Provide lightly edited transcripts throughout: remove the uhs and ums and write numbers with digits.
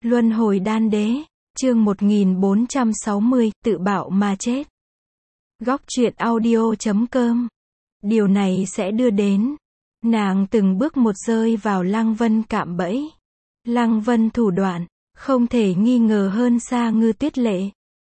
Luân hồi đan đế, chương 1460, tự bạo mà chết. Góc truyện audio.com. Điều này sẽ đưa đến, nàng từng bước một rơi vào Lăng Vân cạm bẫy. Lăng Vân thủ đoạn, không thể nghi ngờ hơn xa Ngư Tuyết Lệ.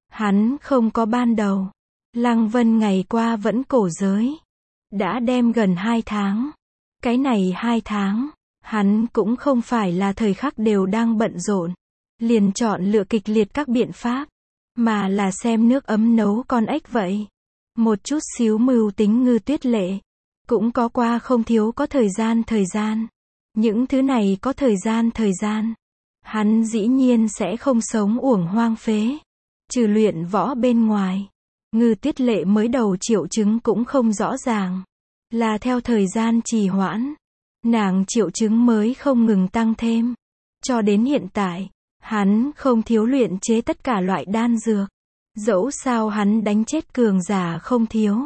Hắn không có ban đầu. Lăng Vân ngày qua vẫn cổ giới. Đã đem gần 2 tháng. Cái này 2 tháng, hắn cũng không phải là thời khắc đều đang bận rộn. Liền chọn lựa kịch liệt các biện pháp, mà là xem nước ấm nấu con ếch vậy. Một chút xíu mưu tính Ngư Tuyết Lệ, cũng có qua không thiếu có thời gian. Những thứ này có thời gian. Hắn dĩ nhiên sẽ không sống uổng hoang phế. Trừ luyện võ bên ngoài, Ngư Tuyết Lệ mới đầu triệu chứng cũng không rõ ràng. Là theo thời gian trì hoãn, nàng triệu chứng mới không ngừng tăng thêm. Cho đến hiện tại, hắn không thiếu luyện chế tất cả loại đan dược. Dẫu sao hắn đánh chết cường giả không thiếu.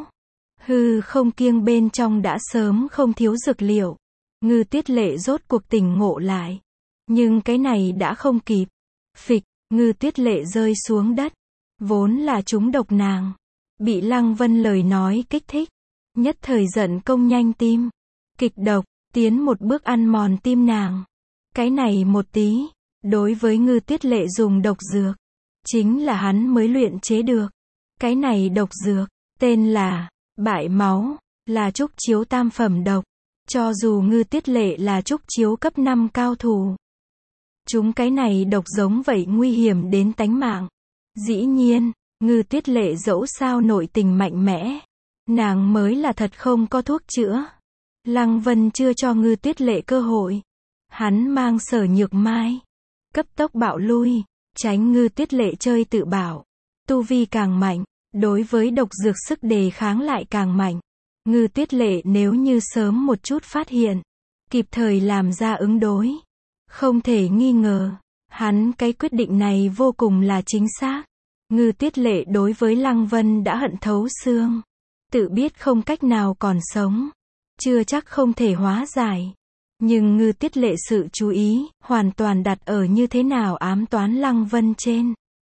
Hư không kiêng bên trong đã sớm không thiếu dược liệu. Ngư Tuyết Lệ rốt cuộc tỉnh ngộ lại. Nhưng cái này đã không kịp. Phịch, Ngư Tuyết Lệ rơi xuống đất. Vốn là trúng độc nàng. Bị Lăng Vân lời nói kích thích. Nhất thời giận công nhanh tim. Kịch độc, tiến một bước ăn mòn tim nàng. Cái này một tí, đối với Ngư Tuyết Lệ dùng độc dược, chính là hắn mới luyện chế được. Cái này độc dược, tên là bại máu, là trúc chiếu tam phẩm độc. Cho dù Ngư Tuyết Lệ là trúc chiếu cấp 5 cao thủ, chúng cái này độc giống vậy nguy hiểm đến tánh mạng. Dĩ nhiên, Ngư Tuyết Lệ dẫu sao nội tình mạnh mẽ, nàng mới là thật không có thuốc chữa. Lăng Vân chưa cho Ngư Tuyết Lệ cơ hội. Hắn mang Sở Nhược Mai, cấp tốc bạo lui, tránh Ngư Tuyết Lệ chơi tự bảo. Tu vi càng mạnh, đối với độc dược sức đề kháng lại càng mạnh. Ngư Tuyết Lệ nếu như sớm một chút phát hiện, kịp thời làm ra ứng đối, không thể nghi ngờ, hắn cái quyết định này vô cùng là chính xác. Ngư Tuyết Lệ đối với Lăng Vân đã hận thấu xương, tự biết không cách nào còn sống, chưa chắc không thể hóa giải. Nhưng Ngư Tuyết Lệ sự chú ý, hoàn toàn đặt ở như thế nào ám toán Lăng Vân trên.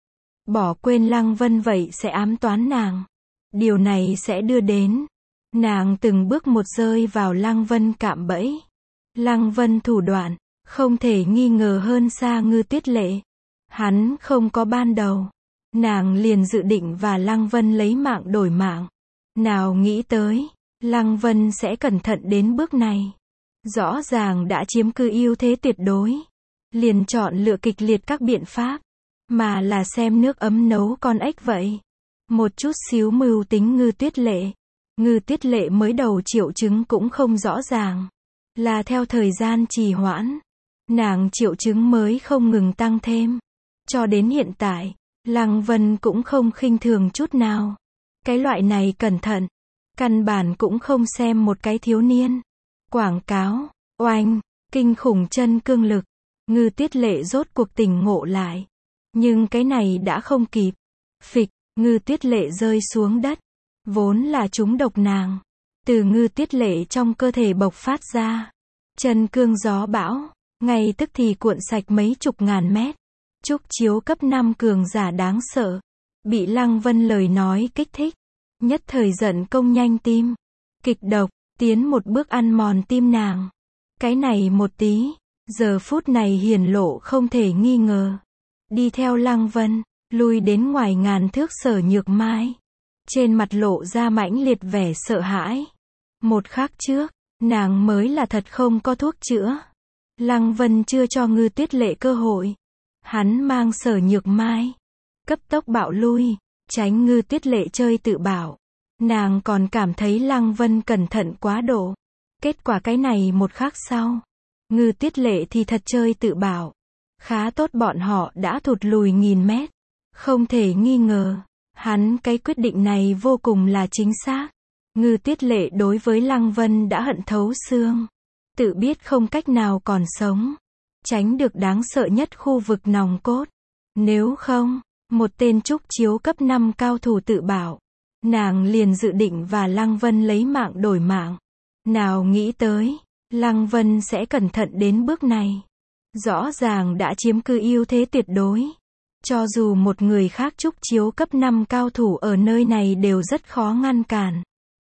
Bỏ quên Lăng Vân vậy sẽ ám toán nàng. Điều này sẽ đưa đến, nàng từng bước một rơi vào Lăng Vân cạm bẫy. Lăng Vân thủ đoạn, không thể nghi ngờ hơn xa Ngư Tuyết Lệ. Hắn không có ban đầu. Nàng liền dự định và Lăng Vân lấy mạng đổi mạng. Nào nghĩ tới, Lăng Vân sẽ cẩn thận đến bước này. Rõ ràng đã chiếm cứ ưu thế tuyệt đối. Liền chọn lựa kịch liệt các biện pháp, mà là xem nước ấm nấu con ếch vậy. Một chút xíu mưu tính Ngư Tuyết Lệ. Ngư Tuyết Lệ mới đầu triệu chứng cũng không rõ ràng. Là theo thời gian trì hoãn, nàng triệu chứng mới không ngừng tăng thêm. Cho đến hiện tại, Lăng Vân cũng không khinh thường chút nào. Cái loại này cẩn thận, căn bản cũng không xem một cái thiếu niên. Quảng cáo, oanh, kinh khủng chân cương lực. Ngư Tuyết Lệ rốt cuộc tỉnh ngộ lại. Nhưng cái này đã không kịp. Phịch, Ngư Tuyết Lệ rơi xuống đất. Vốn là trúng độc nàng. Từ Ngư Tuyết Lệ trong cơ thể bộc phát ra. Chân cương gió bão, ngay tức thì cuộn sạch mấy chục ngàn mét. Trúc chiếu cấp 5 cường giả đáng sợ. Bị Lăng Vân lời nói kích thích. Nhất thời giận công nhanh tim. Kịch độc, tiến một bước ăn mòn tim nàng. Cái này một tí, giờ phút này hiển lộ không thể nghi ngờ. Đi theo Lăng Vân, lui đến ngoài ngàn thước Sở Nhược Mai. Trên mặt lộ ra mãnh liệt vẻ sợ hãi. Một khắc trước, nàng mới là thật không có thuốc chữa. Lăng Vân chưa cho Ngư Tuyết Lệ cơ hội. Hắn mang Sở Nhược Mai, cấp tốc bạo lui, tránh Ngư Tuyết Lệ chơi tự bảo. Nàng còn cảm thấy Lăng Vân cẩn thận quá độ. Kết quả cái này một khắc sau, Ngư Tuyết Lệ thì thật chơi tự bảo. Khá tốt bọn họ đã thụt lùi nghìn mét. Không thể nghi ngờ, hắn cái quyết định này vô cùng là chính xác. Ngư Tuyết Lệ đối với Lăng Vân đã hận thấu xương. Tự biết không cách nào còn sống. Tránh được đáng sợ nhất khu vực nòng cốt. Nếu không, một tên trúc chiếu cấp 5 cao thủ tự bảo. Nàng liền dự định và Lăng Vân lấy mạng đổi mạng. Nào nghĩ tới, Lăng Vân sẽ cẩn thận đến bước này. rõ ràng đã chiếm cứ ưu thế tuyệt đối. Cho dù một người khác trúc chiếu cấp 5 cao thủ ở nơi này đều rất khó ngăn cản.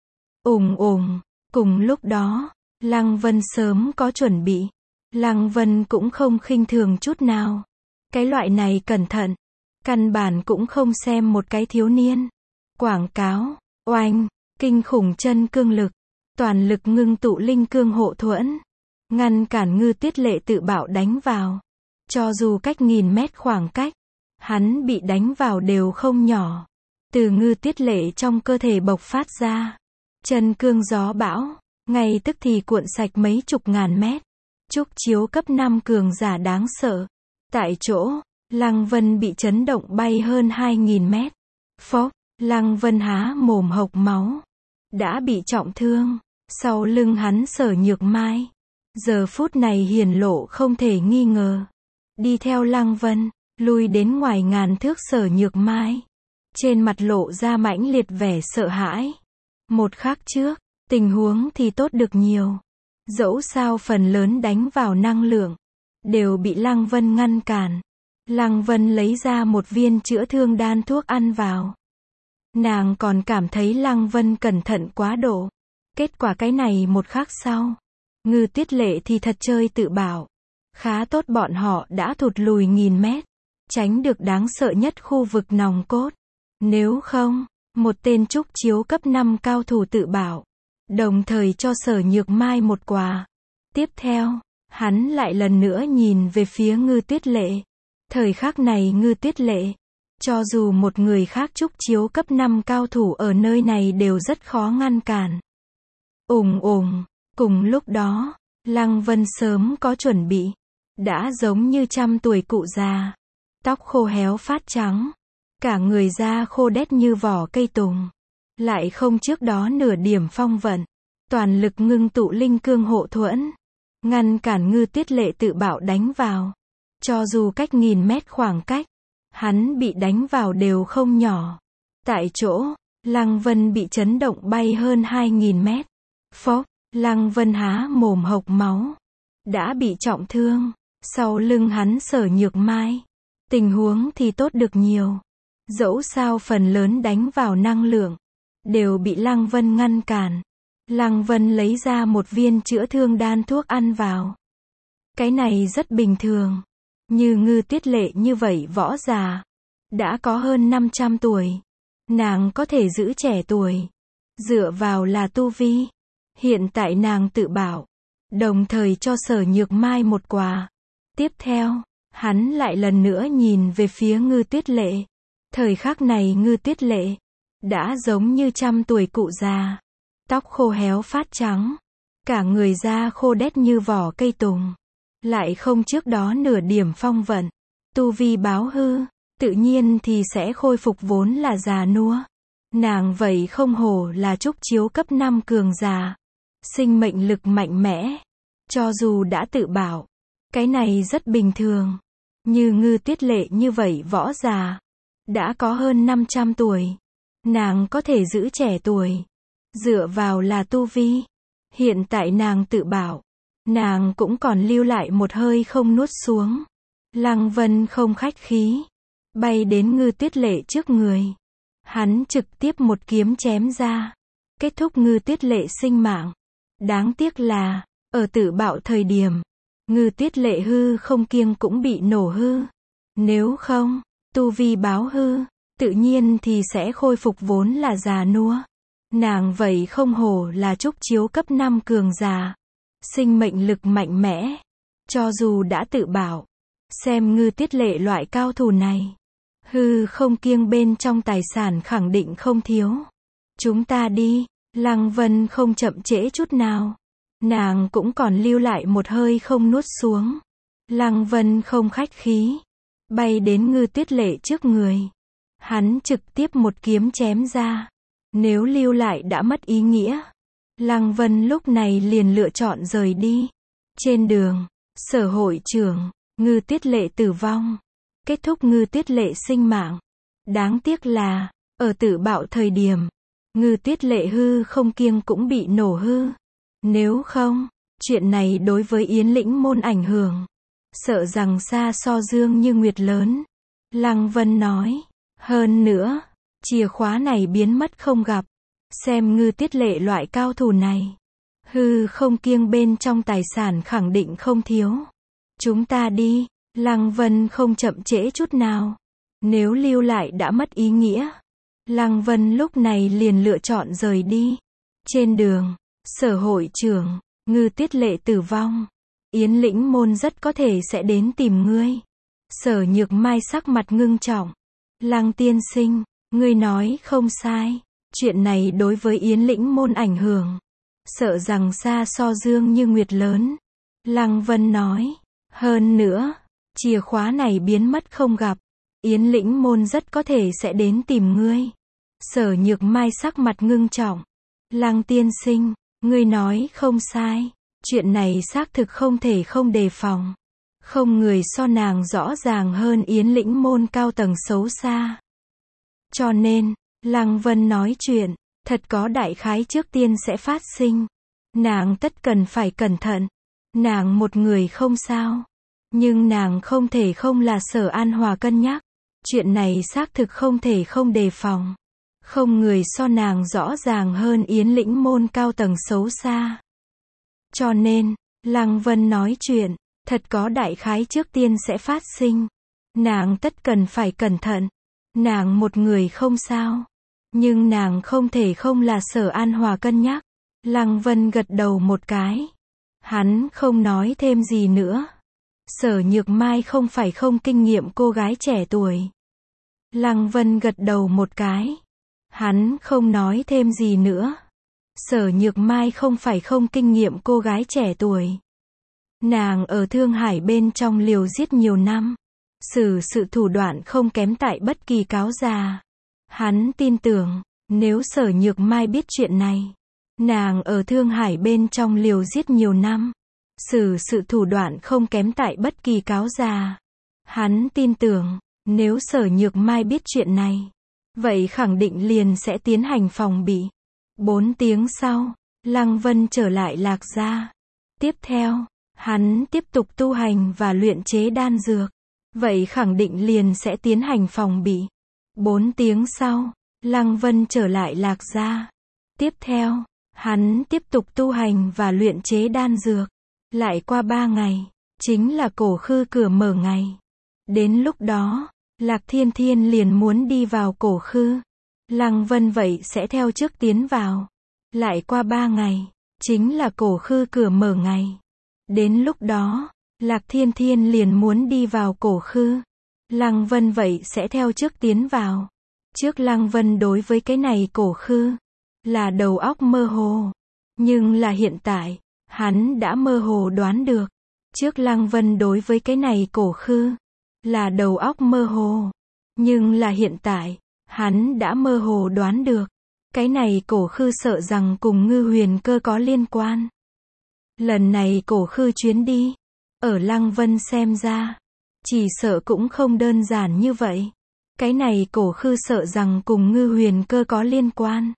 Ùng ùng, cùng lúc đó, Lăng Vân sớm có chuẩn bị. Lăng Vân cũng không khinh thường chút nào. Cái loại này cẩn thận, căn bản cũng không xem một cái thiếu niên. Quảng cáo, oanh, kinh khủng chân cương lực, toàn lực ngưng tụ linh cương hộ thuẫn, ngăn cản Ngư Tuyết Lệ tự bạo đánh vào. Cho dù cách 1000 mét khoảng cách, hắn bị đánh vào đều không nhỏ. Từ Ngư Tuyết Lệ trong cơ thể bộc phát ra chân cương gió bão, ngay tức thì cuộn sạch mấy chục ngàn mét. Trúc chiếu cấp 5 cường giả đáng sợ. Tại chỗ, Lăng Vân bị chấn động bay hơn 2000 mét. Phốc, Lăng Vân há mồm hộc máu. Đã bị trọng thương. Sau lưng hắn Sở Nhược Mai. Giờ phút này hiển lộ không thể nghi ngờ. Đi theo Lăng Vân, lui đến ngoài ngàn thước Sở Nhược Mai. Trên mặt lộ ra mãnh liệt vẻ sợ hãi. Một khắc trước, tình huống thì tốt được nhiều. Dẫu sao phần lớn đánh vào năng lượng, đều bị Lăng Vân ngăn cản. Lăng Vân lấy ra một viên chữa thương đan thuốc ăn vào. Nàng còn cảm thấy Lăng Vân cẩn thận quá độ. Kết quả cái này một khắc sau, Ngư Tuyết Lệ thì thật chơi tự bảo. Khá tốt bọn họ đã thụt lùi 1000 mét, tránh được đáng sợ nhất khu vực nòng cốt. Nếu không, một tên trúc chiếu cấp 5 cao thủ tự bảo, đồng thời cho Sở Nhược Mai một quà. Tiếp theo, hắn lại lần nữa nhìn về phía Ngư Tuyết Lệ. Thời khắc này Ngư Tuyết Lệ, cho dù một người khác trúc chiếu cấp 5 cao thủ ở nơi này đều rất khó ngăn cản. Ùng ùng, cùng lúc đó, Lăng Vân sớm có chuẩn bị. Đã giống như 100 tuổi cụ già. Tóc khô héo phát trắng. Cả người da khô đét như vỏ cây tùng. Lại không trước đó nửa điểm phong vận. Toàn lực ngưng tụ linh cương hộ thuẫn. Ngăn cản Ngư Tuyết Lệ tự bạo đánh vào. Cho dù cách 1000 mét khoảng cách, hắn bị đánh vào đều không nhỏ. Tại chỗ, Lăng Vân bị chấn động bay hơn 2000 mét. Phốc, Lăng Vân há mồm hộc máu. Đã bị trọng thương. Sau lưng hắn Sở Nhược Mai. Tình huống thì tốt được nhiều. Dẫu sao phần lớn đánh vào năng lượng, đều bị Lăng Vân ngăn cản. Lăng Vân lấy ra một viên chữa thương đan thuốc ăn vào. Cái này rất bình thường. Như Ngư Tuyết Lệ như vậy võ già, đã có hơn 500 tuổi. Nàng có thể giữ trẻ tuổi. Dựa vào là tu vi. Hiện tại nàng tự bảo. Đồng thời cho Sở Nhược Mai một quà. Tiếp theo, hắn lại lần nữa nhìn về phía Ngư Tuyết Lệ. Thời khắc này Ngư Tuyết Lệ, đã giống như 100 tuổi cụ già. Tóc khô héo phát trắng. Cả người da khô đét như vỏ cây tùng. Lại không trước đó nửa điểm phong vận. Tu vi báo hư, tự nhiên thì sẽ khôi phục vốn là già nua. Nàng vậy không hổ là trúc chiếu cấp 5 cường già. Sinh mệnh lực mạnh mẽ. Cho dù đã tự bảo, cái này rất bình thường. Như Ngư Tuyết Lệ như vậy võ già, đã có hơn 500 tuổi. Nàng có thể giữ trẻ tuổi. Dựa vào là tu vi. Hiện tại nàng tự bảo, nàng cũng còn lưu lại một hơi không nuốt xuống. Lăng Vân không khách khí, bay đến Ngư Tuyết Lệ trước người. Hắn trực tiếp một kiếm chém ra, kết thúc Ngư Tuyết Lệ sinh mạng. Đáng tiếc là, ở tự bạo thời điểm, Ngư Tuyết Lệ hư không kiêng cũng bị nổ hư. Nếu không, tu vi báo hư, tự nhiên thì sẽ khôi phục vốn là già nua. Nàng vậy không hổ là trúc chiếu cấp 5 cường già. Sinh mệnh lực mạnh mẽ. Cho dù đã tự bảo, xem Ngư Tuyết Lệ loại cao thủ này, hư không kiêng bên trong tài sản khẳng định không thiếu. Chúng ta đi. Lăng Vân không chậm trễ chút nào. Nàng cũng còn lưu lại một hơi không nuốt xuống. Lăng Vân không khách khí, bay đến Ngư Tuyết Lệ trước người. Hắn trực tiếp một kiếm chém ra. Nếu lưu lại đã mất ý nghĩa. Lăng Vân lúc này liền lựa chọn rời đi. Trên đường, Sở hội trưởng, Ngư Tuyết Lệ tử vong. Kết thúc Ngư Tuyết Lệ sinh mạng. Đáng tiếc là, ở tự bạo thời điểm, Ngư Tuyết Lệ hư không kiêng cũng bị nổ hư. Nếu không, chuyện này đối với Yến Lĩnh môn ảnh hưởng sợ rằng xa so Dương Như Nguyệt lớn. Lăng Vân nói, hơn nữa, chìa khóa này biến mất không gặp. Xem Ngư Tiết Lệ loại cao thủ này. Hư không kiêng bên trong tài sản khẳng định không thiếu. Chúng ta đi, Lăng Vân không chậm trễ chút nào. Nếu lưu lại đã mất ý nghĩa. Lăng Vân lúc này liền lựa chọn rời đi. Trên đường, Sở hội trưởng, Ngư Tiết Lệ tử vong. Yến Lĩnh Môn rất có thể sẽ đến tìm ngươi. Sở Nhược Mai sắc mặt ngưng trọng. Lăng tiên sinh, ngươi nói không sai. Chuyện này đối với Yến Lĩnh Môn ảnh hưởng. Sợ rằng xa so Dương Như Nguyệt lớn. Lăng Vân nói. Hơn nữa, chìa khóa này biến mất không gặp. Yến Lĩnh Môn rất có thể sẽ đến tìm ngươi. Sở Nhược Mai sắc mặt ngưng trọng. Lăng tiên sinh, ngươi nói không sai. Chuyện này xác thực không thể không đề phòng. Không người so nàng rõ ràng hơn Yến Lĩnh Môn cao tầng xấu xa. Cho nên, Lăng Vân nói chuyện, thật có đại khái trước tiên sẽ phát sinh. Nàng tất cần phải cẩn thận. Nàng một người không sao. Nhưng nàng không thể không là Sở An Hòa cân nhắc. Chuyện này xác thực không thể không đề phòng. Không người so nàng rõ ràng hơn Yến Lĩnh Môn cao tầng xấu xa. Cho nên, Lăng Vân nói chuyện, thật có đại khái trước tiên sẽ phát sinh. Nàng tất cần phải cẩn thận. Nàng một người không sao. Nhưng nàng không thể không là Sở An Hòa cân nhắc. Lăng Vân gật đầu một cái. Hắn không nói thêm gì nữa. Sở Nhược Mai không phải không kinh nghiệm cô gái trẻ tuổi. Lăng Vân gật đầu một cái. Hắn không nói thêm gì nữa. Sở Nhược Mai không phải không kinh nghiệm cô gái trẻ tuổi. Nàng ở Thương Hải bên trong liều giết nhiều năm. Sử sự thủ đoạn không kém tại bất kỳ cáo già. Hắn tin tưởng, nếu Sở Nhược Mai biết chuyện này. Nàng ở Thương Hải bên trong liều giết nhiều năm. Sử sự thủ đoạn không kém tại bất kỳ cáo già. Hắn tin tưởng, nếu Sở Nhược Mai biết chuyện này. Vậy khẳng định liền sẽ tiến hành phòng bị. 4 tiếng sau, Lăng Vân trở lại Lạc Gia. Tiếp theo, hắn tiếp tục tu hành và luyện chế đan dược. Vậy khẳng định liền sẽ tiến hành phòng bị. 4 tiếng sau, Lăng Vân trở lại Lạc Gia. Tiếp theo, hắn tiếp tục tu hành và luyện chế đan dược. Lại qua 3 ngày, chính là Cổ Khư cửa mở ngày. Đến lúc đó, Lạc Thiên Thiên liền muốn đi vào Cổ Khư. Lăng Vân vậy sẽ theo trước tiến vào. Lại qua 3 ngày, chính là Cổ Khư cửa mở ngày. Đến lúc đó, Lạc Thiên Thiên liền muốn đi vào Cổ Khư. Lăng Vân vậy sẽ theo trước tiến vào. Trước Lăng Vân đối với cái này Cổ Khư, là đầu óc mơ hồ. Nhưng là hiện tại, hắn đã mơ hồ đoán được. Trước Lăng Vân đối với cái này Cổ Khư, là đầu óc mơ hồ. Nhưng là hiện tại, hắn đã mơ hồ đoán được. Cái này Cổ Khư sợ rằng cùng Ngư Huyền Cơ có liên quan. Lần này Cổ Khư chuyến đi, ở Lăng Vân xem ra, chỉ sợ cũng không đơn giản như vậy. Cái này Cổ Khư sợ rằng cùng Ngư Huyền Cơ có liên quan.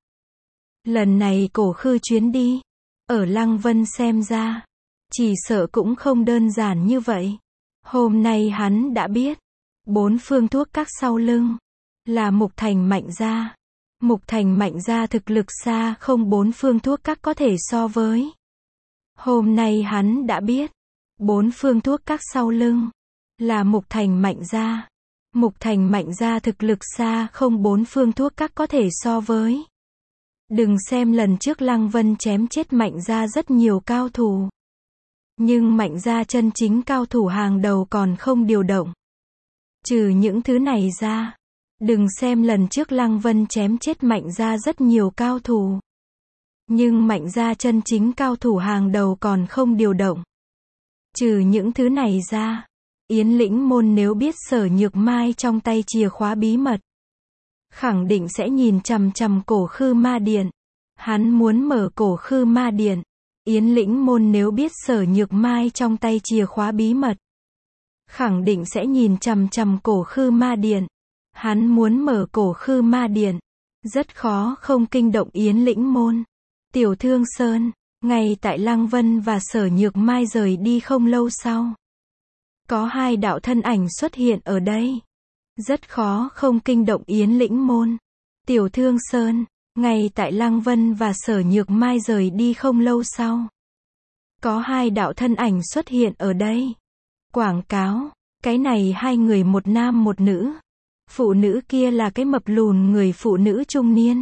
Lần này Cổ Khư chuyến đi, ở Lăng Vân xem ra, chỉ sợ cũng không đơn giản như vậy. Hôm nay hắn đã biết, 4 phương thuốc các sau lưng, là Mục Thành Mạnh Gia. Mục Thành Mạnh Gia thực lực xa không 4 phương thuốc các có thể so với. Hôm nay hắn đã biết, 4 phương thuốc các sau lưng, là Mục Thành Mạnh Gia. Mục Thành Mạnh Gia thực lực xa không 4 phương thuốc các có thể so với. Đừng xem lần trước Lăng Vân chém chết Mạnh Gia rất nhiều cao thủ. Nhưng Mạnh Gia chân chính cao thủ hàng đầu còn không điều động. Trừ những thứ này ra, đừng xem lần trước Lăng Vân chém chết Mạnh Gia rất nhiều cao thủ. Nhưng Mạnh Gia chân chính cao thủ hàng đầu còn không điều động. Trừ những thứ này ra, Yến Lĩnh Môn nếu biết Sở Nhược Mai trong tay chìa khóa bí mật, khẳng định sẽ nhìn chằm chằm Cổ Khư Ma Điện. Hắn muốn mở Cổ Khư Ma Điện. Yến Lĩnh Môn nếu biết Sở Nhược Mai trong tay chìa khóa bí mật, khẳng định sẽ nhìn chằm chằm Cổ Khư Ma Điện. Hắn muốn mở Cổ Khư Ma Điện. Rất khó không kinh động Yến Lĩnh Môn. Tiểu Thương Sơn, ngay tại Lăng Vân và Sở Nhược Mai rời đi không lâu sau. Có hai đạo thân ảnh xuất hiện ở đây. Rất khó không kinh động Yến Lĩnh Môn. Tiểu Thương Sơn, ngay tại Lăng Vân và Sở Nhược Mai rời đi không lâu sau. Có hai đạo thân ảnh xuất hiện ở đây. Quảng cáo, cái này hai người một nam một nữ. Phụ nữ kia là cái mập lùn người phụ nữ trung niên.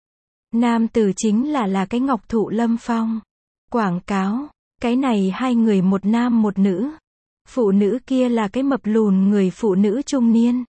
Nam tử chính là cái Ngọc Thụ Lâm Phong. Quảng cáo, cái này hai người một nam một nữ. Phụ nữ kia là cái mập lùn người phụ nữ trung niên.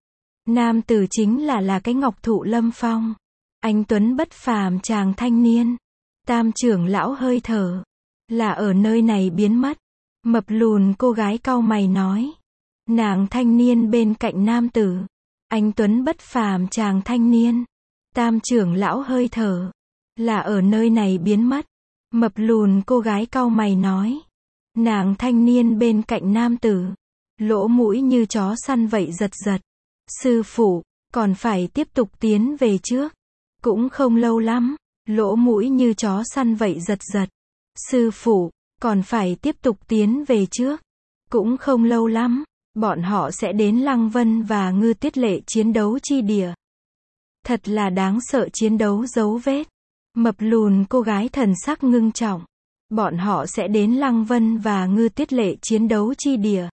Nam tử chính là cái Ngọc Thụ Lâm Phong. Anh tuấn bất phàm chàng thanh niên. Tam trưởng lão hơi thở. Là ở nơi này biến mất. Mập lùn cô gái cau mày nói. Nàng thanh niên bên cạnh nam tử. Anh tuấn bất phàm chàng thanh niên. Tam trưởng lão hơi thở. Là ở nơi này biến mất. Mập lùn cô gái cau mày nói. Nàng thanh niên bên cạnh nam tử. Lỗ mũi như chó săn vậy giật giật. Sư phụ, còn phải tiếp tục tiến về trước. Cũng không lâu lắm. Lỗ mũi như chó săn vậy giật giật. Sư phụ, còn phải tiếp tục tiến về trước. Cũng không lâu lắm. Bọn họ sẽ đến Lăng Vân và Ngư Tuyết Lệ chiến đấu chi địa. Thật là đáng sợ chiến đấu dấu vết. Mập lùn cô gái thần sắc ngưng trọng. Bọn họ sẽ đến Lăng Vân và Ngư Tuyết Lệ chiến đấu chi địa.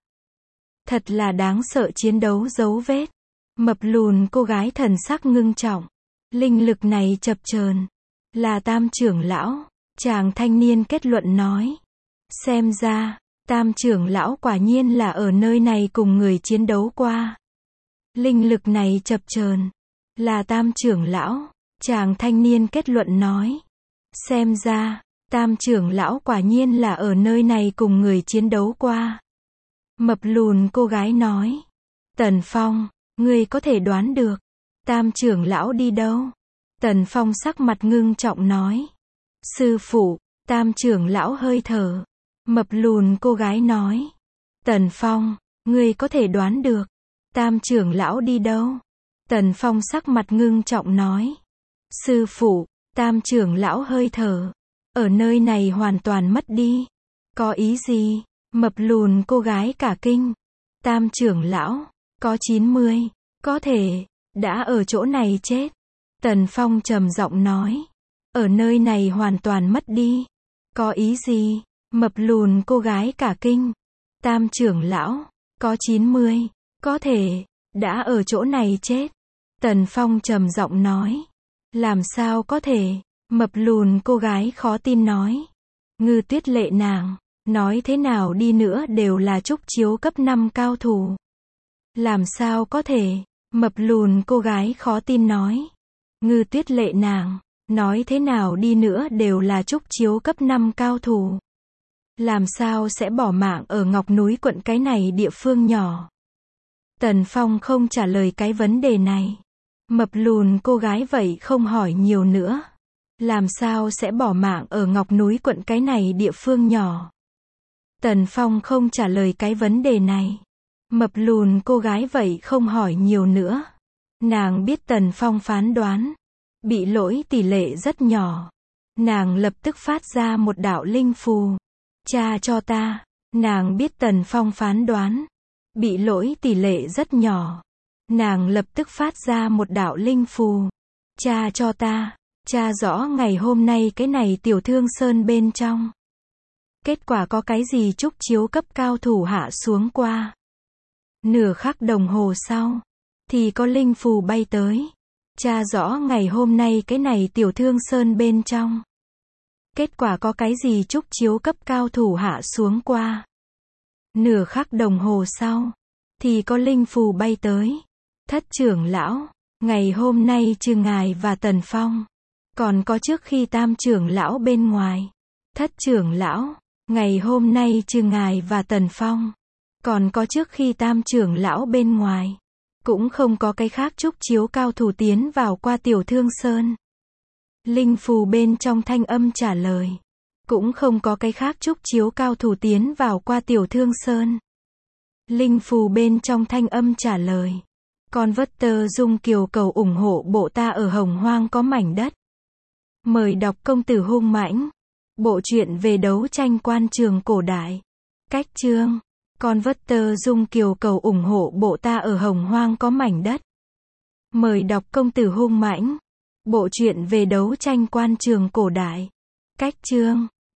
Thật là đáng sợ chiến đấu dấu vết. Mập lùn cô gái thần sắc ngưng trọng. Linh lực này chập chờn. Là Tam trưởng lão. Chàng thanh niên kết luận nói. Xem ra, Tam trưởng lão quả nhiên là ở nơi này cùng người chiến đấu qua. Linh lực này chập chờn. Là Tam trưởng lão. Chàng thanh niên kết luận nói. Xem ra, Tam trưởng lão quả nhiên là ở nơi này cùng người chiến đấu qua. Mập lùn cô gái nói. Tần Phong, ngươi có thể đoán được. Tam trưởng lão đi đâu? Tần Phong sắc mặt ngưng trọng nói. Sư phụ, Tam trưởng lão hơi thở. Mập lùn cô gái nói. Tần Phong, ngươi có thể đoán được. Tam trưởng lão đi đâu? Tần Phong sắc mặt ngưng trọng nói. Sư phụ, Tam trưởng lão hơi thở. Ở nơi này hoàn toàn mất đi. Có ý gì? Mập lùn cô gái cả kinh. Tam trưởng lão, có 90, có thể, đã ở chỗ này chết. Tần Phong trầm giọng nói. Ở nơi này hoàn toàn mất đi. Có ý gì? Mập lùn cô gái cả kinh. Tam trưởng lão, có 90, có thể, đã ở chỗ này chết. Tần Phong trầm giọng nói. Làm sao có thể? Mập lùn cô gái khó tin nói. Ngư Tuyết Lệ nàng, nói thế nào đi nữa đều là trúc chiếu cấp 5 cao thủ. Làm sao có thể? Mập lùn cô gái khó tin nói. Ngư Tuyết Lệ nàng, nói thế nào đi nữa đều là trúc chiếu cấp 5 cao thủ. Làm sao sẽ bỏ mạng ở Ngọc Núi Quận cái này địa phương nhỏ? Tần Phong không trả lời cái vấn đề này. Mập lùn cô gái vậy không hỏi nhiều nữa. Làm sao sẽ bỏ mạng ở Ngọc Núi Quận cái này địa phương nhỏ? Tần Phong không trả lời cái vấn đề này. Mập lùn cô gái vậy không hỏi nhiều nữa. Nàng biết Tần Phong phán đoán. Bị lỗi tỷ lệ rất nhỏ. Nàng lập tức phát ra một đạo linh phù. Tra cho ta. Nàng biết Tần Phong phán đoán. Bị lỗi tỷ lệ rất nhỏ. Nàng lập tức phát ra một đạo linh phù. Tra cho ta. Tra rõ ngày hôm nay cái này Tiểu Thương Sơn bên trong. Kết quả có cái gì trúc chiếu cấp cao thủ hạ xuống qua. Nửa khắc đồng hồ sau. Thì có linh phù bay tới. Tra rõ ngày hôm nay cái này Tiểu Thương Sơn bên trong. Kết quả có cái gì trúc chiếu cấp cao thủ hạ xuống qua. Nửa khắc đồng hồ sau. Thì có linh phù bay tới. Thất trưởng lão. Ngày hôm nay trừ ngài và Tần Phong. Còn có trước khi Tam trưởng lão bên ngoài. Thất trưởng lão. Ngày hôm nay trừ ngài và Tần Phong. Còn có trước khi Tam trưởng lão bên ngoài. Cũng không có cái khác trúc chiếu cao thủ tiến vào qua Tiểu Thương Sơn. Linh phù bên trong thanh âm trả lời. Cũng không có cái khác trúc chiếu cao thủ tiến vào qua Tiểu Thương Sơn. Linh phù bên trong thanh âm trả lời. Con vất tơ dung kiều cầu ủng hộ bộ ta ở Hồng Hoang có mảnh đất. Mời đọc Công tử hung mãnh. Bộ truyện về đấu tranh quan trường cổ đại. Cách chương. Converter Dung Kiều cầu ủng hộ bộ Ta ở Hồng Hoang có mảnh đất. Mời đọc Công tử hung mãnh. Bộ truyện về đấu tranh quan trường cổ đại. Cách chương